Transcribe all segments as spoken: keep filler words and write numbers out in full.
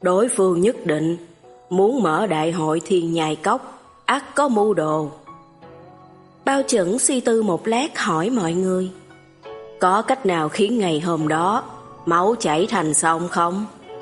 Đối phương nhất định muốn mở đại hội thiên nhai cốc, ắt có mưu đồ. Bao Chuẩn suy tư một lát hỏi mọi người: có cách nào khiến ngày hôm đó máu chảy thành sông không?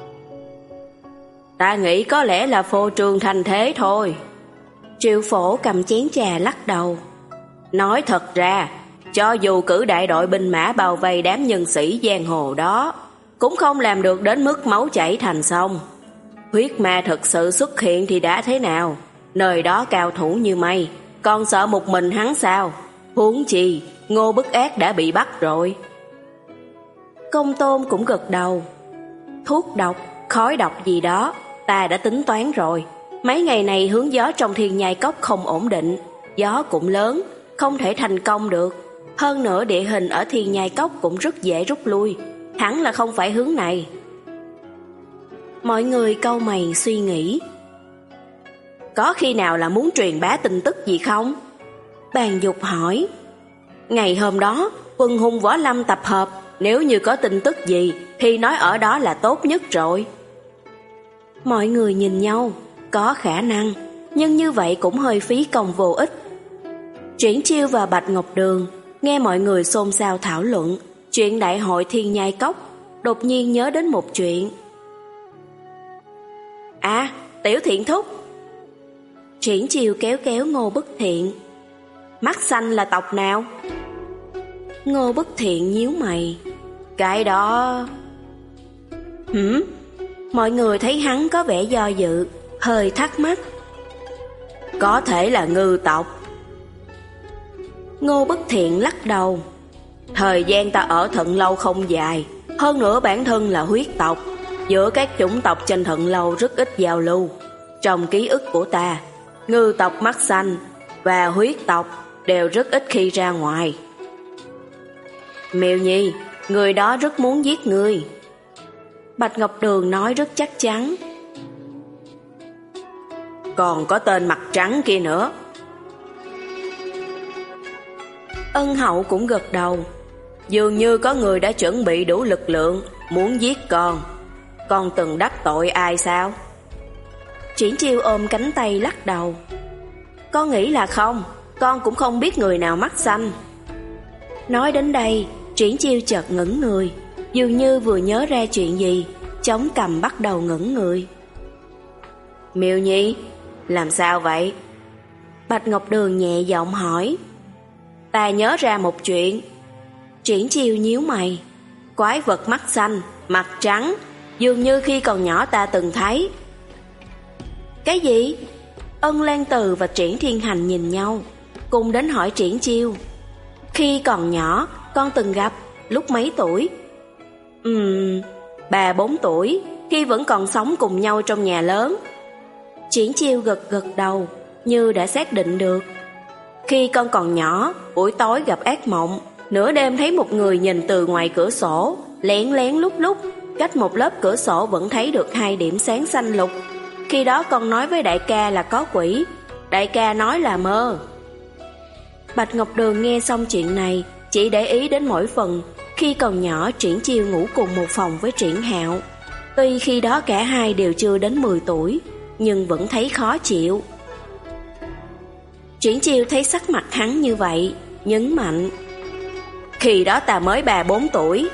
Ta nghĩ có lẽ là phô trương thành thế thôi. Triệu Phổ cầm chén trà lắc đầu. Nói thật ra, cho dù cử đại đội binh mã bao vây đám nhân sĩ giang hồ đó, cũng không làm được đến mức máu chảy thành sông. Huyết ma thực sự xuất hiện thì đã thế nào? Nơi đó cao thủ như mây, còn sợ một mình hắn sao? Huống chi, Ngô Bức Ác đã bị bắt rồi. Công Tôn cũng gật đầu. Thuốc độc, khói độc gì đó, ta đã tính toán rồi. Mấy ngày này hướng gió trong thiên nhai cốc không ổn định, gió cũng lớn, không thể thành công được. Hơn nữa địa hình ở thiên nhai cốc cũng rất dễ rút lui, hẳn là không phải hướng này. Mọi người cau mày suy nghĩ. Có khi nào là muốn truyền bá tin tức gì không? Bàn Dục hỏi. Ngày hôm đó, quân hùng võ lâm tập hợp, nếu như có tin tức gì thì nói ở đó là tốt nhất rồi. Mọi người nhìn nhau, có khả năng, nhưng như vậy cũng hơi phí công vô ích. Triển Chiêu và Bạch Ngọc Đường nghe mọi người xôn xao thảo luận chuyện đại hội thiên nhai cốc, đột nhiên nhớ đến một chuyện. À, Tiểu Thiện thúc. Triển Chiêu kéo kéo Ngô Bất Thiện. Mắt xanh là tộc nào? Ngô Bất Thiện nhíu mày. Cái đó... Hửm? Mọi người thấy hắn có vẻ do dự, hơi thắc mắc. Có thể là Ngư tộc. Ngô Bất Thiện lắc đầu. Thời gian ta ở Thận Lâu không dài, hơn nữa bản thân là huyết tộc, giữa các chủng tộc trên Thận Lâu rất ít giao lưu. Trong ký ức của ta, Ngư tộc mắt xanh và huyết tộc đều rất ít khi ra ngoài. Miêu Nhi, người đó rất muốn giết ngươi. Bạch Ngọc Đường nói rất chắc chắn. Còn có tên mặt trắng kia nữa. Ân Hậu cũng gật đầu. Dường như có người đã chuẩn bị đủ lực lượng muốn giết con. Con từng đắc tội ai sao? Triển Chiêu ôm cánh tay lắc đầu. Con nghĩ là không, con cũng không biết người nào mắt xanh. Nói đến đây, Triển Chiêu chợt ngẩn người, dường như vừa nhớ ra chuyện gì, chống cằm bắt đầu ngẩn người. Miêu Nhi, làm sao vậy? Bạch Ngọc Đường nhẹ giọng hỏi. Ta nhớ ra một chuyện. Triển Chiêu nhíu mày. Quái vật mắt xanh, mặt trắng, dường như khi còn nhỏ ta từng thấy. Cái gì? Ân Lan Từ và Triển Thiên Hành nhìn nhau, cùng đến hỏi Triển Chiêu. Khi còn nhỏ, con từng gặp, lúc mấy tuổi? Ừm, ba bốn tuổi, khi vẫn còn sống cùng nhau trong nhà lớn. Triển Chiêu gật gật đầu, như đã xác định được. Khi con còn nhỏ, buổi tối gặp ác mộng, nửa đêm thấy một người nhìn từ ngoài cửa sổ, lén lén lúc lúc, cách một lớp cửa sổ vẫn thấy được hai điểm sáng xanh lục. Khi đó con nói với đại ca là có quỷ, đại ca nói là mơ. Bạch Ngọc Đường nghe xong chuyện này, chỉ để ý đến mỗi phần. Khi còn nhỏ, Triển Chiêu ngủ cùng một phòng với Triển Hạo. Tuy khi đó cả hai đều chưa đến mười tuổi, nhưng vẫn thấy khó chịu. Triển Chiêu thấy sắc mặt hắn như vậy, nhấn mạnh. Khi đó ta mới ba bốn tuổi.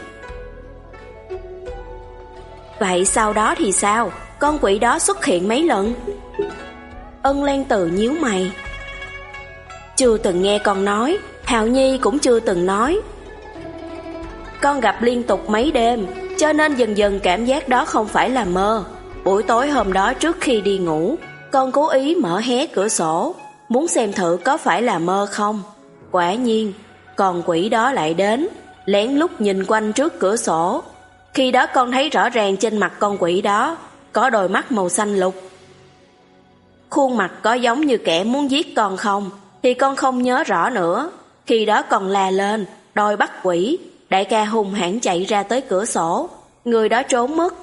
Vậy sau đó thì sao? Con quỷ đó xuất hiện mấy lần? Ân Lan Từ nhíu mày. Chưa từng nghe con nói, Hạo Nhi cũng chưa từng nói. Con gặp liên tục mấy đêm, cho nên dần dần cảm giác đó không phải là mơ. Buổi tối hôm đó trước khi đi ngủ, con cố ý mở hé cửa sổ, muốn xem thử có phải là mơ không. Quả nhiên, con quỷ đó lại đến, lén lút nhìn quanh trước cửa sổ. Khi đó con thấy rõ ràng trên mặt con quỷ đó có đôi mắt màu xanh lục. Khuôn mặt có giống như kẻ muốn giết con không thì con không nhớ rõ nữa. Khi đó con la lên, đòi bắt quỷ. Đại ca hung hãn chạy ra tới cửa sổ, người đó trốn mất.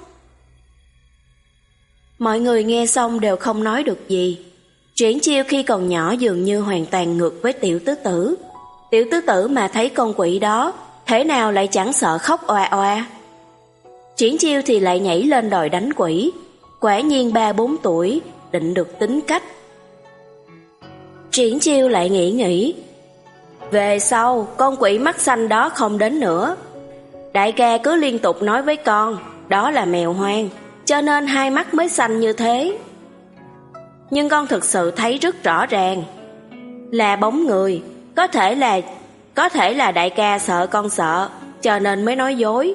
Mọi người nghe xong đều không nói được gì. Triển Chiêu khi còn nhỏ dường như hoàn toàn ngược với Tiểu Tứ Tử. Tiểu Tứ Tử mà thấy con quỷ đó, thế nào lại chẳng sợ khóc oa oa. Triển Chiêu thì lại nhảy lên đòi đánh quỷ. Quả nhiên ba bốn tuổi, định được tính cách. Triển Chiêu lại nghĩ nghĩ. Về sau, con quỷ mắt xanh đó không đến nữa. Đại ca cứ liên tục nói với con, đó là mèo hoang, cho nên hai mắt mới xanh như thế. Nhưng con thực sự thấy rất rõ ràng, là bóng người. Có thể là Có thể là đại ca sợ con sợ, cho nên mới nói dối.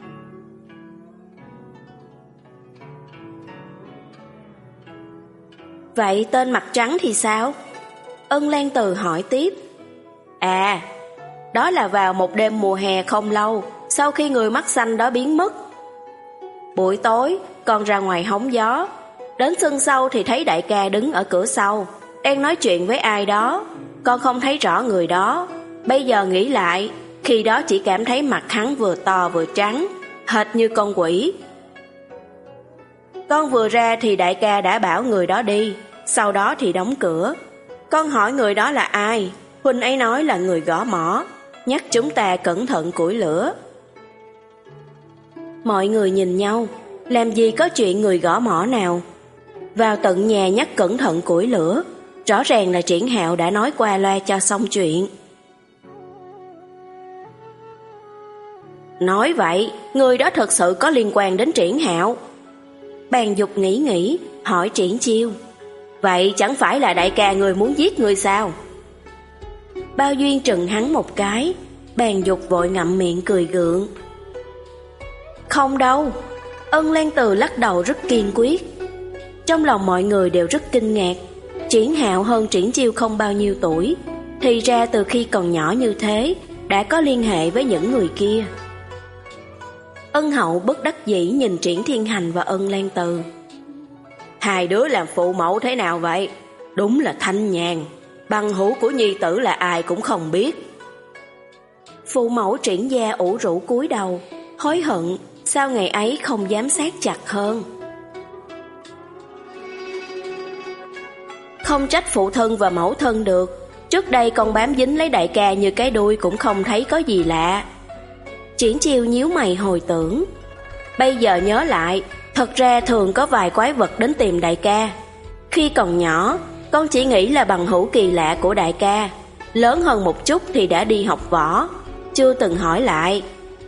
Vậy tên mặt trắng thì sao? Ân Lan Từ hỏi tiếp. À, đó là vào một đêm mùa hè không lâu, sau khi người mắt xanh đó biến mất. Buổi tối, con ra ngoài hóng gió. Đến sân sau thì thấy đại ca đứng ở cửa sau, đang nói chuyện với ai đó. Con không thấy rõ người đó. Bây giờ nghĩ lại, khi đó chỉ cảm thấy mặt hắn vừa to vừa trắng, hệt như con quỷ. Con vừa ra thì đại ca đã bảo người đó đi, sau đó thì đóng cửa. Con hỏi người đó là ai, huynh ấy nói là người gõ mõ, nhắc chúng ta cẩn thận củi lửa. Mọi người nhìn nhau, làm gì có chuyện người gõ mõ nào vào tận nhà nhắc cẩn thận củi lửa. Rõ ràng là Triển Hạo đã nói qua loa cho xong chuyện. Nói vậy, người đó thật sự có liên quan đến Triển Hạo. Bàn Dục nghĩ nghĩ, hỏi Triển Chiêu. Vậy chẳng phải là đại ca người muốn giết người sao? Bao Duyên trừng hắn một cái. Bàn Dục vội ngậm miệng cười gượng. Không đâu. Ân Lan Từ lắc đầu rất kiên quyết. Trong lòng mọi người đều rất kinh ngạc. Triển Hạo hơn Triển Chiêu không bao nhiêu tuổi, thì ra từ khi còn nhỏ như thế đã có liên hệ với những người kia. Ân Hậu bất đắc dĩ nhìn Triển Thiên Hành và Ân Lan Từ. Hai đứa làm phụ mẫu thế nào vậy? Đúng là thanh nhàn, bằng hữu của nhi tử là ai cũng không biết. Phụ mẫu Triển gia ủ rũ cúi đầu, hối hận sao ngày ấy không dám sát chặt hơn. Không trách phụ thân và mẫu thân được. Trước đây con bám dính lấy đại ca như cái đuôi cũng không thấy có gì lạ. Triển Chiêu nhíu mày hồi tưởng. Bây giờ nhớ lại, thật ra thường có vài quái vật đến tìm đại ca. Khi còn nhỏ, con chỉ nghĩ là bằng hữu kỳ lạ của đại ca. Lớn hơn một chút thì đã đi học võ, chưa từng hỏi lại.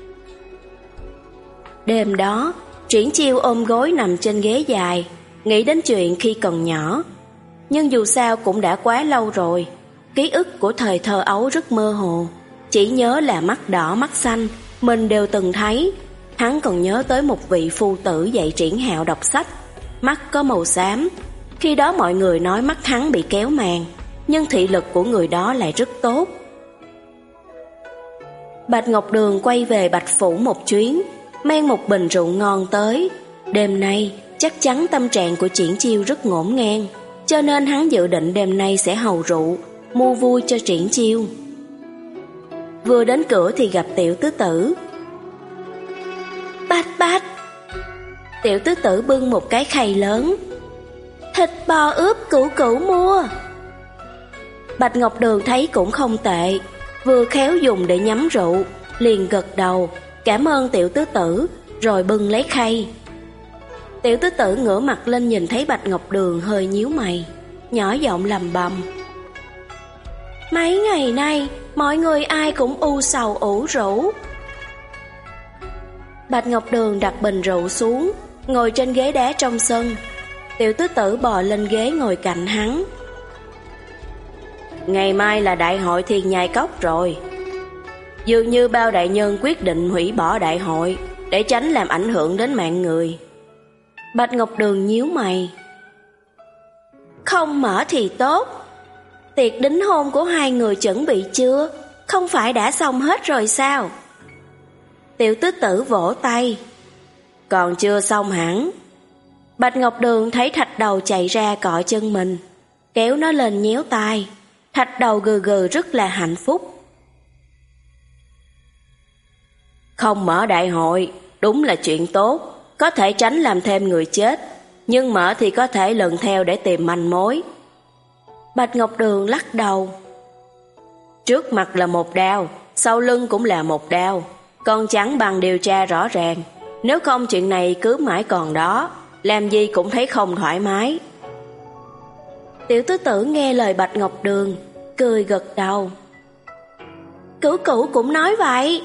Đêm đó, Triển Chiêu ôm gối nằm trên ghế dài, nghĩ đến chuyện khi còn nhỏ. Nhưng dù sao cũng đã quá lâu rồi, ký ức của thời thơ ấu rất mơ hồ. Chỉ nhớ là mắt đỏ mắt xanh mình đều từng thấy. Hắn còn nhớ tới một vị phu tử dạy Triển Hạo đọc sách, mắt có màu xám. Khi đó mọi người nói mắt hắn bị kéo màn, nhưng thị lực của người đó lại rất tốt. Bạch Ngọc Đường quay về Bạch Phủ một chuyến, mang một bình rượu ngon tới. Đêm nay chắc chắn tâm trạng của Triển Chiêu rất ngổn ngang, cho nên hắn dự định đêm nay sẽ hầu rượu, mua vui cho Triển Chiêu. Vừa đến cửa thì gặp Tiểu Tứ Tử. Bạch Bạch! Tiểu Tứ Tử bưng một cái khay lớn. Thịt bò ướp cửu cửu mua. Bạch Ngọc Đường thấy cũng không tệ, vừa khéo dùng để nhắm rượu, liền gật đầu, cảm ơn Tiểu Tứ Tử, rồi bưng lấy khay. Tiểu Tứ Tử ngửa mặt lên nhìn thấy Bạch Ngọc Đường hơi nhíu mày, nhỏ giọng lầm bầm. Mấy ngày nay, mọi người ai cũng u sầu ủ rũ. Bạch Ngọc Đường đặt bình rượu xuống, ngồi trên ghế đá trong sân. Tiểu Tứ Tử bò lên ghế ngồi cạnh hắn. Ngày mai là đại hội Thiên Nhai Cốc rồi. Dường như bao đại nhân quyết định hủy bỏ đại hội để tránh làm ảnh hưởng đến mạng người. Bạch Ngọc Đường nhíu mày. Không mở thì tốt. Tiệc đính hôn của hai người chuẩn bị chưa? Không phải đã xong hết rồi sao? Tiểu Tứ Tử vỗ tay. Còn chưa xong hẳn. Bạch Ngọc Đường thấy Thạch Đầu chạy ra cọ chân mình, kéo nó lên nhéo tai. Thạch Đầu gừ gừ rất là hạnh phúc. Không mở đại hội đúng là chuyện tốt, có thể tránh làm thêm người chết, nhưng mở thì có thể lần theo để tìm manh mối. Bạch Ngọc Đường lắc đầu. Trước mặt là một đao, sau lưng cũng là một đao, còn chẳng bằng điều tra rõ ràng. Nếu không chuyện này cứ mãi còn đó, làm gì cũng thấy không thoải mái. Tiểu tứ tử nghe lời Bạch Ngọc Đường, cười gật đầu. Cửu Cửu cũng nói vậy.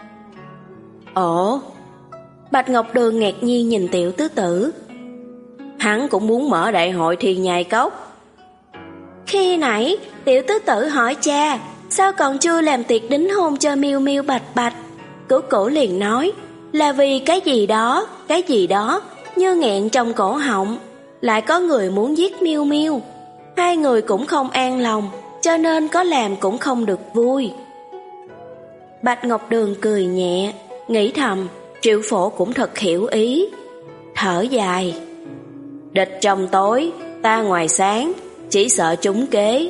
Ồ. Bạch Ngọc Đường ngạc nhiên nhìn tiểu tứ tử. Hắn cũng muốn mở đại hội Thiên Nhai Cốc. Khi nãy tiểu tứ tử hỏi cha sao còn chưa làm tiệc đính hôn cho Miêu Miêu Bạch Bạch, Cửu Cửu liền nói là vì cái gì đó, cái gì đó như nghẹn trong cổ họng, lại có người muốn giết Miêu Miêu. Hai người cũng không an lòng, cho nên có làm cũng không được vui. Bạch Ngọc Đường cười nhẹ, nghĩ thầm Triệu Phổ cũng thật hiểu ý. Thở dài. Địch trong tối, ta ngoài sáng, chỉ sợ trúng kế.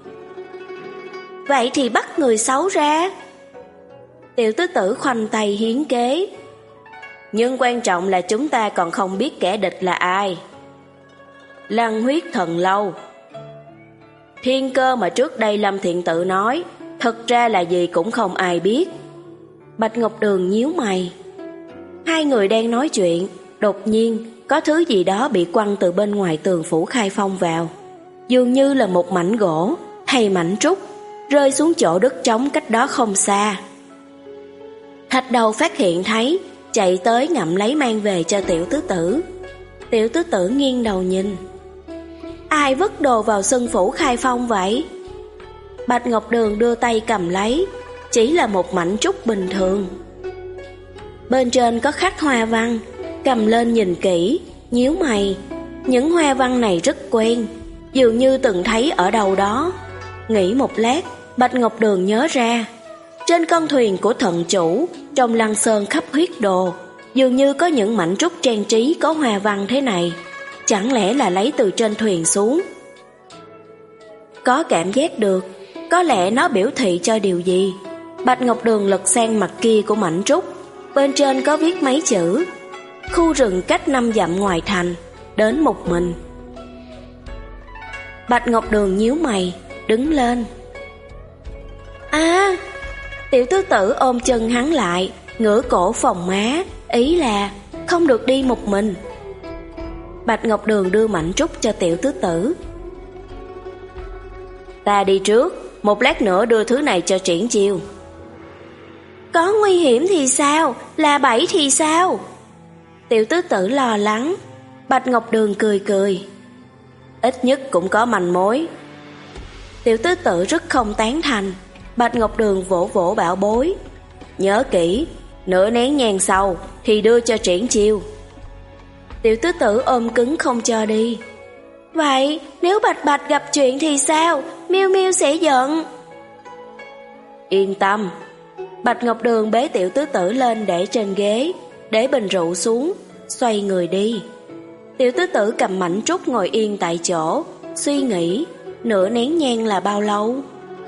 Vậy thì bắt người xấu ra. Tiểu tứ tử khoanh tay hiến kế. Nhưng quan trọng là chúng ta còn không biết kẻ địch là ai. Lăng Huyết Thần Lâu. Thiên cơ mà trước đây Lâm Thiện Tự nói, thật ra là gì cũng không ai biết. Bạch Ngọc Đường nhíu mày. Hai người đang nói chuyện, đột nhiên có thứ gì đó bị quăng từ bên ngoài tường phủ Khai Phong vào. Dường như là một mảnh gỗ hay mảnh trúc, rơi xuống chỗ đất trống cách đó không xa. Thạch Đầu phát hiện thấy, chạy tới ngậm lấy mang về cho tiểu tứ tử. Tiểu tứ tử nghiêng đầu nhìn. Ai vứt đồ vào sân phủ Khai Phong vậy? Bạch Ngọc Đường đưa tay cầm lấy, chỉ là một mảnh trúc bình thường. Bên trên có khắc hoa văn, cầm lên nhìn kỹ, nhíu mày. Những hoa văn này rất quen, dường như từng thấy ở đâu đó. Nghĩ một lát, Bạch Ngọc Đường nhớ ra, trên con thuyền của thần chủ, trong lăng sơn khắp huyết đồ, dường như có những mảnh trúc trang trí có hoa văn thế này. Chẳng lẽ là lấy từ trên thuyền xuống? Có cảm giác được, có lẽ nó biểu thị cho điều gì. Bạch Ngọc Đường lật sang mặt kia của mảnh trúc, bên trên có viết mấy chữ: khu rừng cách năm dặm ngoài thành, đến một mình. Bạch Ngọc Đường nhíu mày, đứng lên. À, tiểu tứ tử ôm chân hắn lại, ngửa cổ phồng má, ý là không được đi một mình. Bạch Ngọc Đường đưa mảnh trúc cho tiểu tứ tử. Ta đi trước, một lát nữa đưa thứ này cho Triển Chiêu. Có nguy hiểm thì sao, là bẫy thì sao? Tiểu tứ tử lo lắng. Bạch Ngọc Đường cười cười. Ít nhất cũng có manh mối. Tiểu tứ tử rất không tán thành. Bạch Ngọc Đường vỗ vỗ bảo bối. Nhớ kỹ, nửa nén nhang sau thì đưa cho Triển Chiêu. Tiểu tứ tử ôm cứng không cho đi. Vậy nếu Bạch Bạch gặp chuyện thì sao? Miêu Miêu sẽ giận. Yên tâm. Bạch Ngọc Đường bế tiểu tứ tử lên để trên ghế, để bình rượu xuống, xoay người đi. Tiểu tứ tử cầm mảnh trúc ngồi yên tại chỗ, suy nghĩ nửa nén nhang là bao lâu.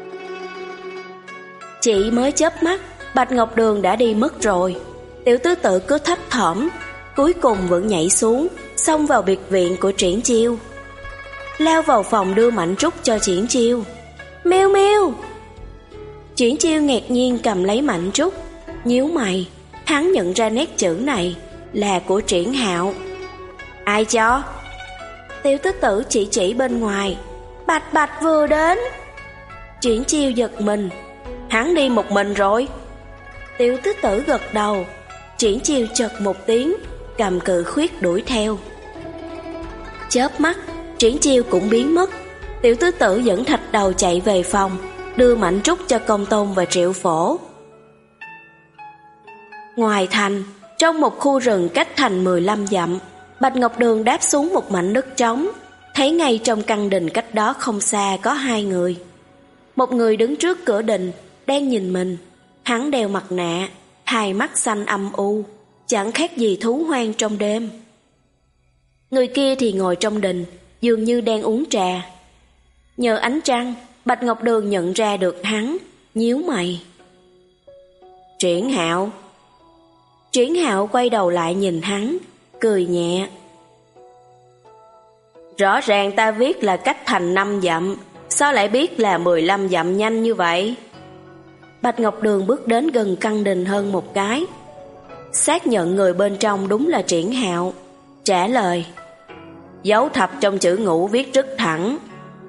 Chỉ mới chớp mắt, Bạch Ngọc Đường đã đi mất rồi. Tiểu tứ tử cứ thấp thỏm, cuối cùng vẫn nhảy xuống, xông vào biệt viện của Triển Chiêu. Lao vào phòng đưa mảnh trúc cho Triển Chiêu. Miêu Miêu! Triển Chiêu ngạc nhiên cầm lấy mảnh trúc, nhíu mày. Hắn nhận ra nét chữ này là của Triển Hạo. Ai cho? Tiểu tứ tử chỉ chỉ bên ngoài. Bạch Bạch vừa đến. Triển Chiêu giật mình. Hắn đi một mình rồi. Tiểu tứ tử gật đầu. Triển Chiêu chợt một tiếng, cầm cự khuyết đuổi theo. Chớp mắt, Triển Chiêu cũng biến mất. Tiểu tứ tử dẫn Thạch Đầu chạy về phòng, đưa mảnh trúc cho Công Tôn và Triệu Phổ. Ngoài thành, trong một khu rừng cách thành mười lăm dặm, Bạch Ngọc Đường đáp xuống một mảnh đất trống, thấy ngay trong căn đình cách đó không xa có hai người. Một người đứng trước cửa đình, đang nhìn mình. Hắn đeo mặt nạ, hai mắt xanh âm u, chẳng khác gì thú hoang trong đêm. Người kia thì ngồi trong đình, dường như đang uống trà. Nhờ ánh trăng, Bạch Ngọc Đường nhận ra được hắn, nhíu mày. Triển Hạo. Triển Hạo quay đầu lại nhìn hắn, cười nhẹ. Rõ ràng ta viết là cách thành năm dặm, sao lại biết là mười lăm dặm nhanh như vậy? Bạch Ngọc Đường bước đến gần căn đình hơn một cái, xác nhận người bên trong đúng là Triển Hạo. trả lời. Dấu thập trong chữ ngũ viết rất thẳng.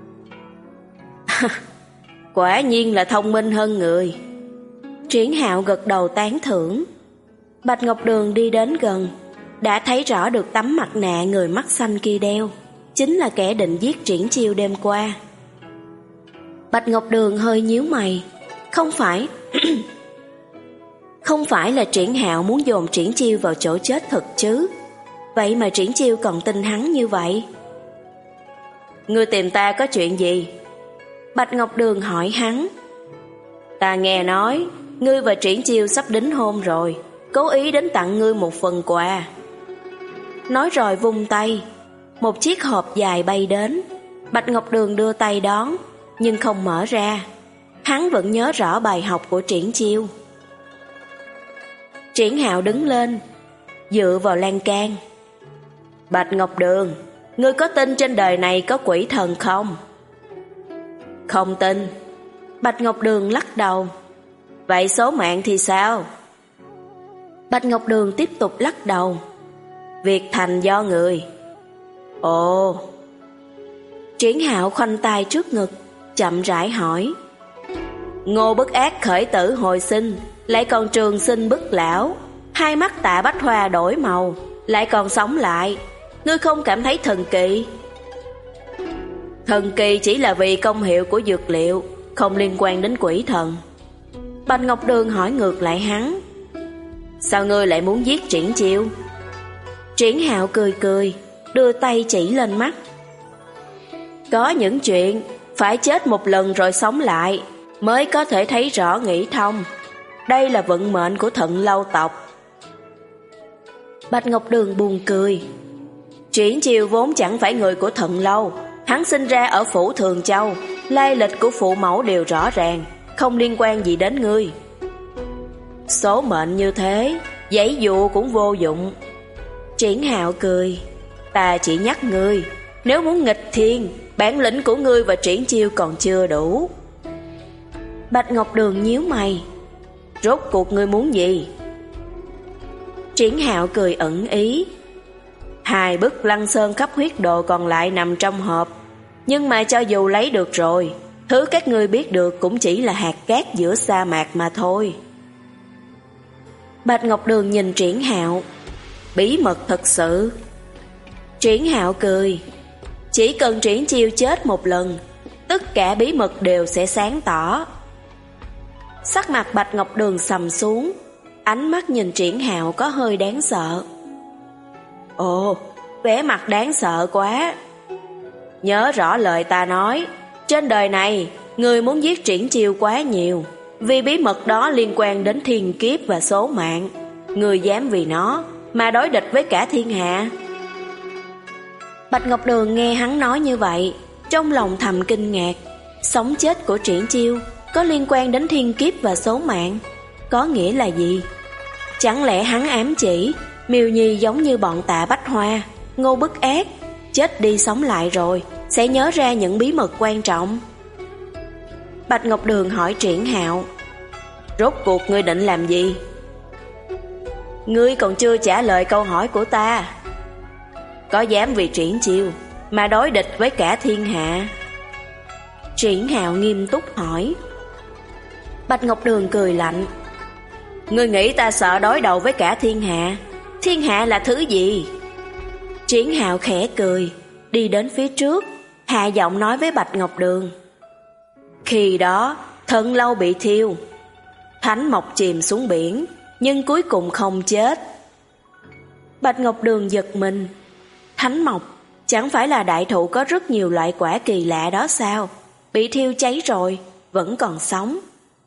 Quả nhiên là thông minh hơn người. Triển Hạo gật đầu tán thưởng. Bạch Ngọc Đường đi đến gần, đã thấy rõ được tấm mặt nạ người mắt xanh kia đeo, chính là kẻ định giết Triển Chiêu đêm qua. Bạch Ngọc Đường hơi nhíu mày. Không phải Không phải là Triển Hạo muốn dồn Triển Chiêu vào chỗ chết thật chứ? Vậy mà Triển Chiêu còn tin hắn như vậy. Ngươi tìm ta có chuyện gì? Bạch Ngọc Đường hỏi hắn. Ta nghe nói ngươi và Triển Chiêu sắp đính hôn rồi, cố ý đến tặng ngươi một phần quà. Nói rồi vung tay, một chiếc hộp dài bay đến. Bạch Ngọc Đường đưa tay đón, nhưng không mở ra. Hắn vẫn nhớ rõ bài học của Triển Chiêu. Triển Hạo đứng lên, dựa vào lan can. Bạch Ngọc Đường, ngươi có tin trên đời này có quỷ thần không? Không tin. Bạch Ngọc Đường lắc đầu. Vậy số mạng thì sao? Bạch Ngọc Đường tiếp tục lắc đầu. Việc thành do người. Ồ. Triển Hạo khoanh tay trước ngực, chậm rãi hỏi. Ngô Bất Ác khởi tử hồi sinh, lại còn trường sinh bất lão, hai mắt Tạ Bách Hoa đổi màu, lại còn sống lại. Ngươi không cảm thấy thần kỳ? Thần kỳ chỉ là vì công hiệu của dược liệu, không liên quan đến quỷ thần. Bạch Ngọc Đường hỏi ngược lại hắn. Sao ngươi lại muốn giết Triển Chiêu? Triển Hạo cười cười, đưa tay chỉ lên mắt. Có những chuyện phải chết một lần rồi sống lại mới có thể thấy rõ nghĩ thông. Đây là vận mệnh của Thận Lâu tộc. Bạch Ngọc Đường buồn cười. Triển Chiêu vốn chẳng phải người của Thận Lâu, hắn sinh ra ở phủ Thường Châu, lai lịch của phụ mẫu đều rõ ràng, không liên quan gì đến ngươi. Số mệnh như thế, giãy dụ cũng vô dụng. Triển Hạo cười. Ta chỉ nhắc ngươi, nếu muốn nghịch thiên, bản lĩnh của ngươi và Triển Chiêu còn chưa đủ. Bạch Ngọc Đường nhíu mày. Rốt cuộc ngươi muốn gì? Triển Hạo cười ẩn ý. Hai bức Lăng Sơn cấp huyết đồ còn lại nằm trong hộp, nhưng mà cho dù lấy được rồi, thứ các ngươi biết được cũng chỉ là hạt cát giữa sa mạc mà thôi. Bạch Ngọc Đường nhìn Triển Hạo. Bí mật thật sự. Triển Hạo cười. Chỉ cần Triển Chiêu chết một lần, tất cả bí mật đều sẽ sáng tỏ. Sắc mặt Bạch Ngọc Đường sầm xuống, ánh mắt nhìn Triển Hạo có hơi đáng sợ. Ồ, vẻ mặt đáng sợ quá. Nhớ rõ lời ta nói, trên đời này người muốn giết Triển Chiêu quá nhiều, vì bí mật đó liên quan đến thiên kiếp và số mạng. Người dám vì nó mà đối địch với cả thiên hạ. Bạch Ngọc Đường nghe hắn nói như vậy, trong lòng thầm kinh ngạc. Sống chết của Triển Chiêu có liên quan đến thiên kiếp và số mạng, có nghĩa là gì? Chẳng lẽ hắn ám chỉ Miêu Nhi giống như bọn Tạ Bách Hoa, Ngô Bất Ác, chết đi sống lại rồi sẽ nhớ ra những bí mật quan trọng? Bạch Ngọc Đường hỏi Triển Hạo. Rốt cuộc ngươi định làm gì? Ngươi còn chưa trả lời câu hỏi của ta. Có dám vì Triển Chiêu mà đối địch với cả thiên hạ? Triển Hạo nghiêm túc hỏi. Bạch Ngọc Đường cười lạnh. Ngươi nghĩ ta sợ đối đầu với cả thiên hạ? Thiên hạ là thứ gì? Triển Hạo khẽ cười, đi đến phía trước, hạ giọng nói với Bạch Ngọc Đường. Khi đó Thận Lâu bị thiêu, Thánh Mộc chìm xuống biển, nhưng cuối cùng không chết. Bạch Ngọc Đường giật mình. Thánh Mộc chẳng phải là đại thụ có rất nhiều loại quả kỳ lạ đó sao? Bị thiêu cháy rồi, vẫn còn sống.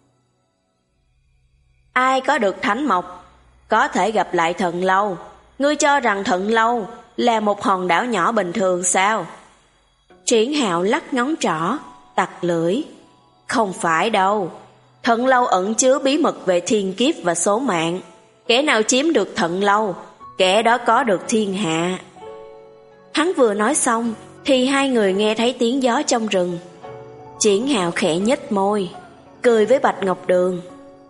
Ai có được Thánh Mộc có thể gặp lại Thận Lâu. Ngươi cho rằng Thận Lâu là một hòn đảo nhỏ bình thường sao? Triển Hạo lắc ngón trỏ, tặc lưỡi. Không phải đâu. Thận Lâu ẩn chứa bí mật về thiên kiếp và số mạng. Kẻ nào chiếm được Thận Lâu, kẻ đó có được thiên hạ. Hắn vừa nói xong thì hai người nghe thấy tiếng gió trong rừng. Triển Hạo khẽ nhếch môi, cười với Bạch Ngọc Đường.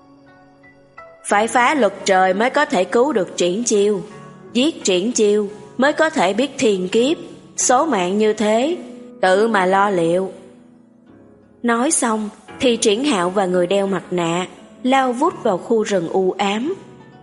Phải phá luật trời mới có thể cứu được Triển Chiêu. Giết Triển Chiêu mới có thể biết thiên kiếp, số mạng như thế, tự mà lo liệu. Nói xong thì Triển Hạo và người đeo mặt nạ lao vút vào khu rừng u ám.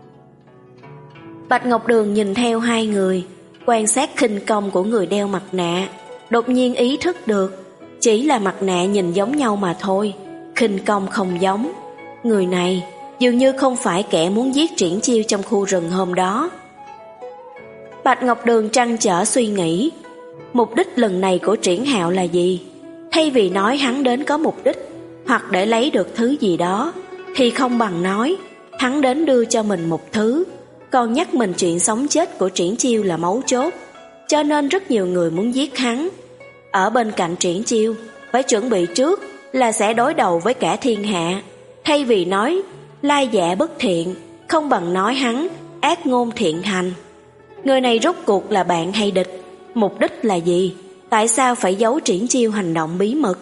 Bạch Ngọc Đường nhìn theo hai người, quan sát khinh công của người đeo mặt nạ, đột nhiên ý thức được chỉ là mặt nạ nhìn giống nhau mà thôi, khinh công không giống. Người này dường như không phải kẻ muốn giết Triển Chiêu trong khu rừng hôm đó. Bạch Ngọc Đường trăn trở suy nghĩ, mục đích lần này của Triển Hạo là gì? Thay vì nói hắn đến có mục đích hoặc để lấy được thứ gì đó, thì không bằng nói hắn đến đưa cho mình một thứ, còn nhắc mình chuyện sống chết của Triển Chiêu là mấu chốt, cho nên rất nhiều người muốn giết hắn. Ở bên cạnh Triển Chiêu phải chuẩn bị trước là sẽ đối đầu với cả thiên hạ. Thay vì nói lai dạ bất thiện, không bằng nói hắn ác ngôn thiện hành. Người này rốt cuộc là bạn hay địch? Mục đích là gì? Tại sao phải giấu Triển Chiêu hành động bí mật?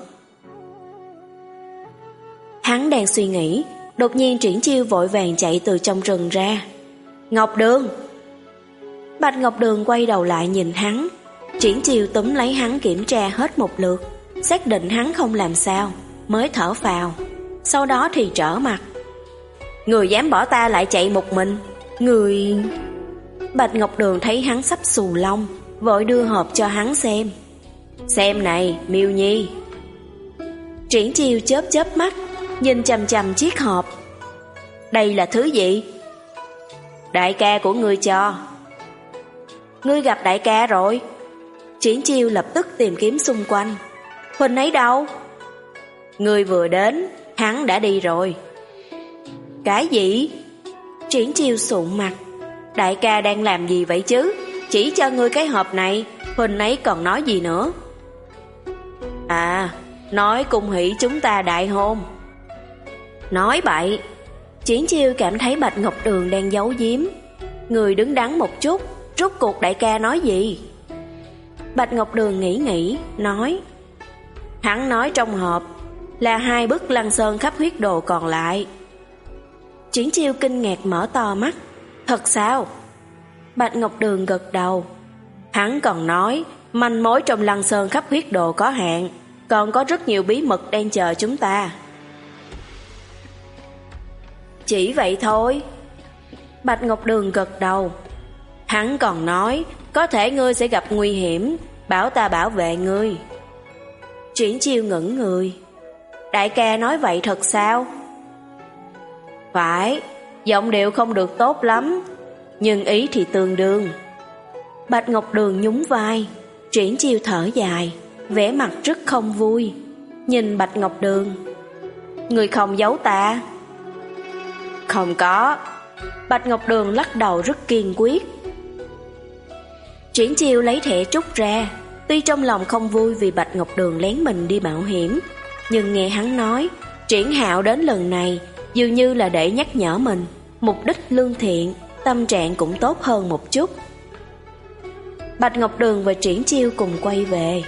Hắn đang suy nghĩ, đột nhiên Triển Chiêu vội vàng chạy từ trong rừng ra. Ngọc Đường! Bạch Ngọc Đường quay đầu lại nhìn hắn. Triển Chiêu túm lấy hắn kiểm tra hết một lượt, xác định hắn không làm sao, mới thở phào. Sau đó thì trở mặt. Người dám bỏ ta lại chạy một mình? Người... Bạch Ngọc Đường thấy hắn sắp xù lông, vội đưa hộp cho hắn xem. Xem này, Miêu Nhi. Triển Chiêu chớp chớp mắt, nhìn chằm chằm chiếc hộp. Đây là thứ gì? Đại ca của ngươi cho. Ngươi gặp đại ca rồi? Triển Chiêu lập tức tìm kiếm xung quanh. Huynh ấy đâu? Ngươi vừa đến, hắn đã đi rồi. Cái gì? Triển Chiêu sụn mặt. Đại ca đang làm gì vậy chứ? Chỉ cho ngươi cái hộp này, huynh ấy còn nói gì nữa? À, nói cung hỷ chúng ta đại hôn. Nói bậy. Triển Chiêu cảm thấy Bạch Ngọc Đường đang giấu giếm. Người đứng đắn một chút, rốt cuộc đại ca nói gì? Bạch Ngọc Đường nghĩ nghĩ, nói. Hắn nói trong hộp là hai bức Lăng Sơn khắp huyết đồ còn lại. Triển Chiêu kinh ngạc mở to mắt. Thật sao? Bạch Ngọc Đường gật đầu. Hắn còn nói manh mối trong Lăng Sơn khắp huyết đồ có hạn, còn có rất nhiều bí mật đang chờ chúng ta. Chỉ vậy thôi? Bạch Ngọc Đường gật đầu. Hắn còn nói có thể ngươi sẽ gặp nguy hiểm, bảo ta bảo vệ ngươi. Triển Chiêu ngẩn người. Đại ca nói vậy thật sao? Phải, giọng điệu không được tốt lắm, nhưng ý thì tương đương. Bạch Ngọc Đường nhún vai. Triển Chiêu thở dài, vẻ mặt rất không vui. Nhìn Bạch Ngọc Đường. Người không giấu ta? Không có. Bạch Ngọc Đường lắc đầu rất kiên quyết. Triển Chiêu lấy thẻ trúc ra. Tuy trong lòng không vui vì Bạch Ngọc Đường lén mình đi mạo hiểm, nhưng nghe hắn nói Triển Hạo đến lần này dường như là để nhắc nhở mình, mục đích lương thiện, tâm trạng cũng tốt hơn một chút. Bạch Ngọc Đường và Triển Chiêu cùng quay về.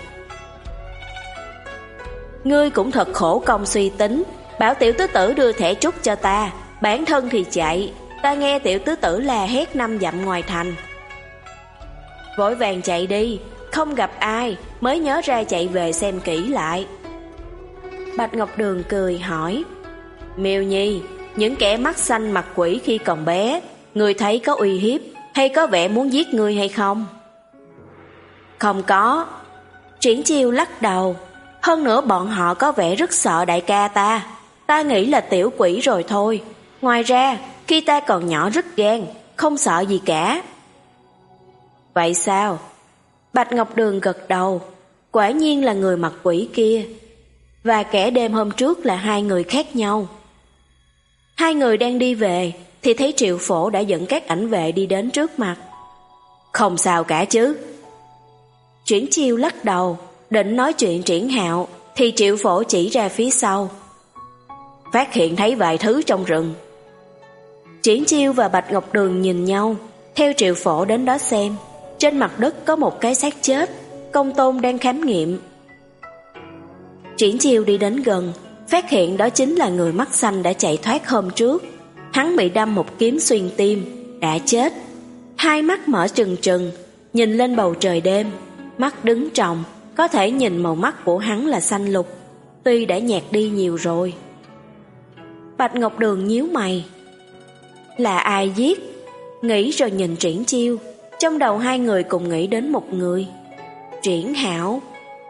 Ngươi cũng thật khổ công suy tính, bảo tiểu tứ tử đưa thẻ trúc cho ta, bản thân thì chạy. Ta nghe tiểu tứ tử là hét năm dặm ngoài thành. Vội vàng chạy đi, không gặp ai mới nhớ ra chạy về xem kỹ lại. Bạch Ngọc Đường cười hỏi. Miêu Nhi, những kẻ mắt xanh mặt quỷ khi còn bé, ngươi thấy có uy hiếp hay có vẻ muốn giết ngươi hay không? Không có. Triển Chiêu lắc đầu. Hơn nữa bọn họ có vẻ rất sợ đại ca ta. Ta nghĩ là tiểu quỷ rồi thôi. Ngoài ra, khi ta còn nhỏ rất gan, không sợ gì cả. Vậy sao? Bạch Ngọc Đường gật đầu. Quả nhiên là người mặt quỷ kia, và kẻ đêm hôm trước là hai người khác nhau. Hai người đang đi về thì thấy Triệu Phổ đã dẫn các ảnh vệ đi đến trước mặt. Không sao cả chứ? Triển Chiêu lắc đầu, định nói chuyện Triển Hạo thì Triệu Phổ chỉ ra phía sau. Phát hiện thấy vài thứ trong rừng. Triển Chiêu và Bạch Ngọc Đường nhìn nhau, theo Triệu Phổ đến đó xem. Trên mặt đất có một cái xác chết, Công Tôn đang khám nghiệm. Triển Chiêu đi đến gần, phát hiện đó chính là người mắt xanh đã chạy thoát hôm trước. Hắn bị đâm một kiếm xuyên tim, đã chết. Hai mắt mở trừng trừng, nhìn lên bầu trời đêm, mắt đứng tròng, có thể nhìn màu mắt của hắn là xanh lục, tuy đã nhạt đi nhiều rồi. Bạch Ngọc Đường nhíu mày. Là ai giết? Nghĩ rồi nhìn Triển Chiêu, trong đầu hai người cùng nghĩ đến một người. Triển Hạo.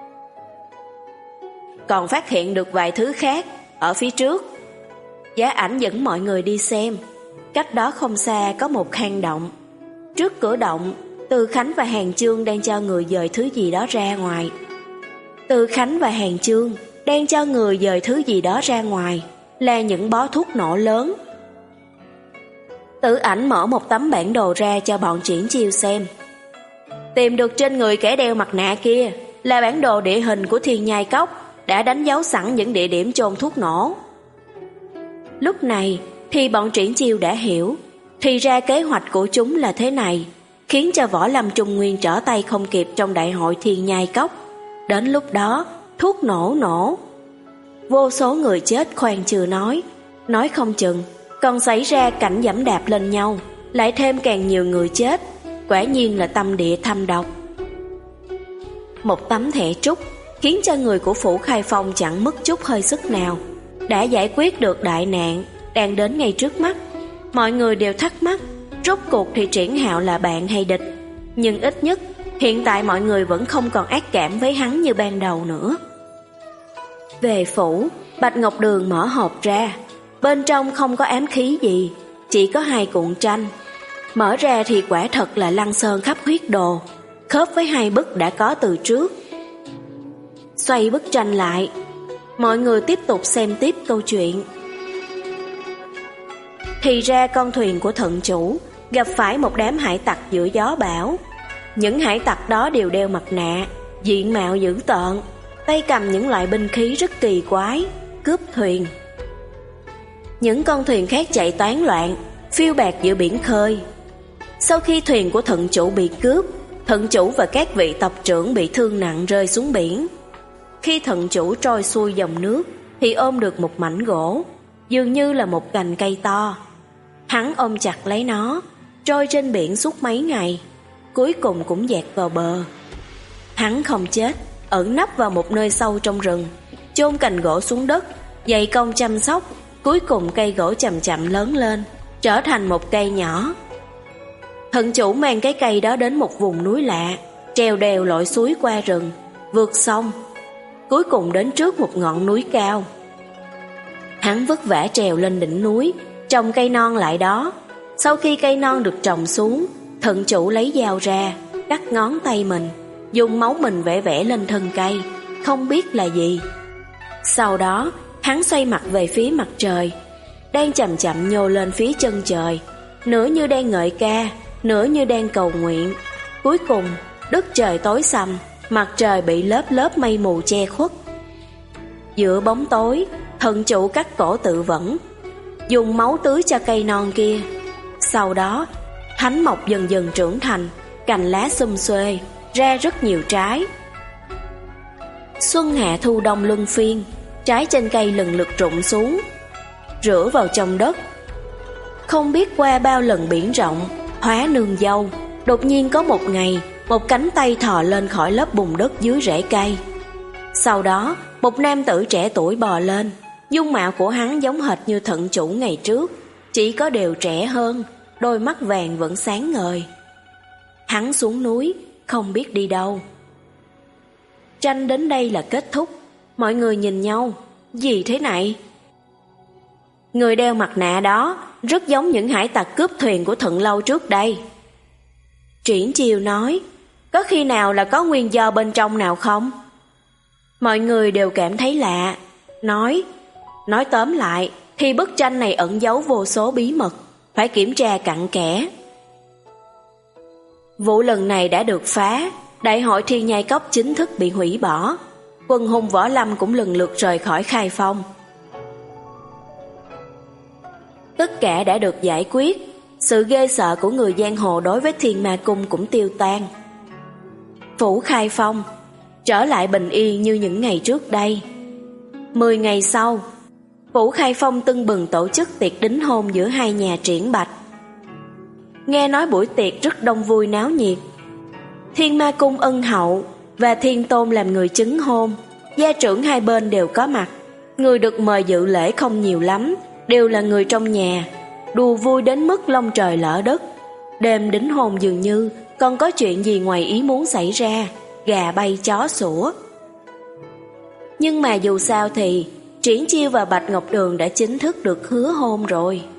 Còn phát hiện được vài thứ khác ở phía trước. Giá Ảnh dẫn mọi người đi xem. Cách đó không xa có một hang động. Trước cửa động, Từ Khánh và Hàn Chương đang cho người dời thứ gì đó ra ngoài. Từ Khánh và Hàn Chương đang cho người dời thứ gì đó ra ngoài, là những bó thuốc nổ lớn. Tử Ảnh mở một tấm bản đồ ra cho bọn Triển Chiêu xem. Tìm được trên người kẻ đeo mặt nạ kia là bản đồ địa hình của Thiên Nhai Cốc, đã đánh dấu sẵn những địa điểm chôn thuốc nổ. Lúc này thì bọn Triển Chiêu đã hiểu, thì ra kế hoạch của chúng là thế này, khiến cho Võ Lâm Trung Nguyên trở tay không kịp trong đại hội Thiên Nhai Cốc. Đến lúc đó, thuốc nổ nổ. Vô số người chết khoan chưa nói, nói không chừng còn xảy ra cảnh giẫm đạp lên nhau, lại thêm càng nhiều người chết, quả nhiên là tâm địa thâm độc. Một tấm thẻ trúc khiến cho người của Phủ Khai Phong chẳng mất chút hơi sức nào, đã giải quyết được đại nạn đang đến ngay trước mắt. Mọi người đều thắc mắc, rốt cuộc thì Triển Hạo là bạn hay địch, nhưng ít nhất hiện tại mọi người vẫn không còn ác cảm với hắn như ban đầu nữa. Về phủ, Bạch Ngọc Đường mở hộp ra, bên trong không có ám khí gì, chỉ có hai cuộn tranh. Mở ra thì quả thật là Lăng Sơn khắp huyết đồ, khớp với hai bức đã có từ trước. Xoay bức tranh lại, mọi người tiếp tục xem tiếp câu chuyện. Thì ra con thuyền của thận chủ gặp phải một đám hải tặc giữa gió bão. Những hải tặc đó đều đeo mặt nạ, diện mạo dữ tợn, tay cầm những loại binh khí rất kỳ quái, cướp thuyền. Những con thuyền khác chạy toán loạn, phiêu bạt giữa biển khơi. Sau khi thuyền của thận chủ bị cướp, thận chủ và các vị tộc trưởng bị thương nặng rơi xuống biển. Khi thận chủ trôi xuôi dòng nước thì ôm được một mảnh gỗ, dường như là một cành cây to. Hắn ôm chặt lấy nó, trôi trên biển suốt mấy ngày, cuối cùng cũng dạt vào bờ. Hắn không chết, ẩn nấp vào một nơi sâu trong rừng, chôn cành gỗ xuống đất, dày công chăm sóc. Cuối cùng cây gỗ chậm chậm lớn lên, trở thành một cây nhỏ. Thận chủ mang cái cây đó đến một vùng núi lạ, trèo đèo lội suối qua rừng, vượt sông, cuối cùng đến trước một ngọn núi cao. Hắn vất vả trèo lên đỉnh núi, trồng cây non lại đó. Sau khi cây non được trồng xuống, thận chủ lấy dao ra, cắt ngón tay mình, dùng máu mình vẽ vẽ lên thân cây, không biết là gì. Sau đó hắn xoay mặt về phía mặt trời, đang chậm chậm nhô lên phía chân trời, nửa như đang ngợi ca, nửa như đang cầu nguyện. Cuối cùng đất trời tối sầm, mặt trời bị lớp lớp mây mù che khuất. Giữa bóng tối, thận chủ cắt cổ tự vẫn, dùng máu tưới cho cây non kia. Sau đó thánh mộc dần dần trưởng thành, cành lá xum xuê, ra rất nhiều trái. Xuân hạ thu đông luân phiên, trái trên cây lần lượt rụng xuống, rửa vào trong đất. Không biết qua bao lần biển rộng, hóa nương dâu, đột nhiên có một ngày, một cánh tay thò lên khỏi lớp bùn đất dưới rễ cây. Sau đó, một nam tử trẻ tuổi bò lên, dung mạo của hắn giống hệt như thận chủ ngày trước, chỉ có đều trẻ hơn, đôi mắt vàng vẫn sáng ngời. Hắn xuống núi, không biết đi đâu. Tranh đến đây là kết thúc. Mọi người nhìn nhau, gì thế này? Người đeo mặt nạ đó rất giống những hải tặc cướp thuyền của Thận Lâu trước đây. Triển Chiêu nói, có khi nào là có nguyên do bên trong nào không? Mọi người đều cảm thấy lạ, nói, nói tóm lại thì bức tranh này ẩn giấu vô số bí mật, phải kiểm tra cặn kẽ. Vụ lần này đã được phá, đại hội Thiên Nhai Cốc chính thức bị hủy bỏ, quân hùng võ lâm cũng lần lượt rời khỏi Khai Phong. Tất cả đã được giải quyết, sự ghê sợ của người giang hồ đối với Thiên Ma Cung cũng tiêu tan. Phủ Khai Phong trở lại bình yên như những ngày trước đây. Mười ngày sau, Phủ Khai Phong tưng bừng tổ chức tiệc đính hôn giữa hai nhà Triển Bạch. Nghe nói buổi tiệc rất đông vui náo nhiệt. Thiên Ma Cung ân hậu và Thiên Tôn làm người chứng hôn, gia trưởng hai bên đều có mặt. Người được mời dự lễ không nhiều lắm, đều là người trong nhà, đùa vui đến mức lông trời lỡ đất. Đêm đính hôn dường như còn có chuyện gì ngoài ý muốn xảy ra, gà bay chó sủa. Nhưng mà dù sao thì Triển Chiêu và Bạch Ngọc Đường đã chính thức được hứa hôn rồi.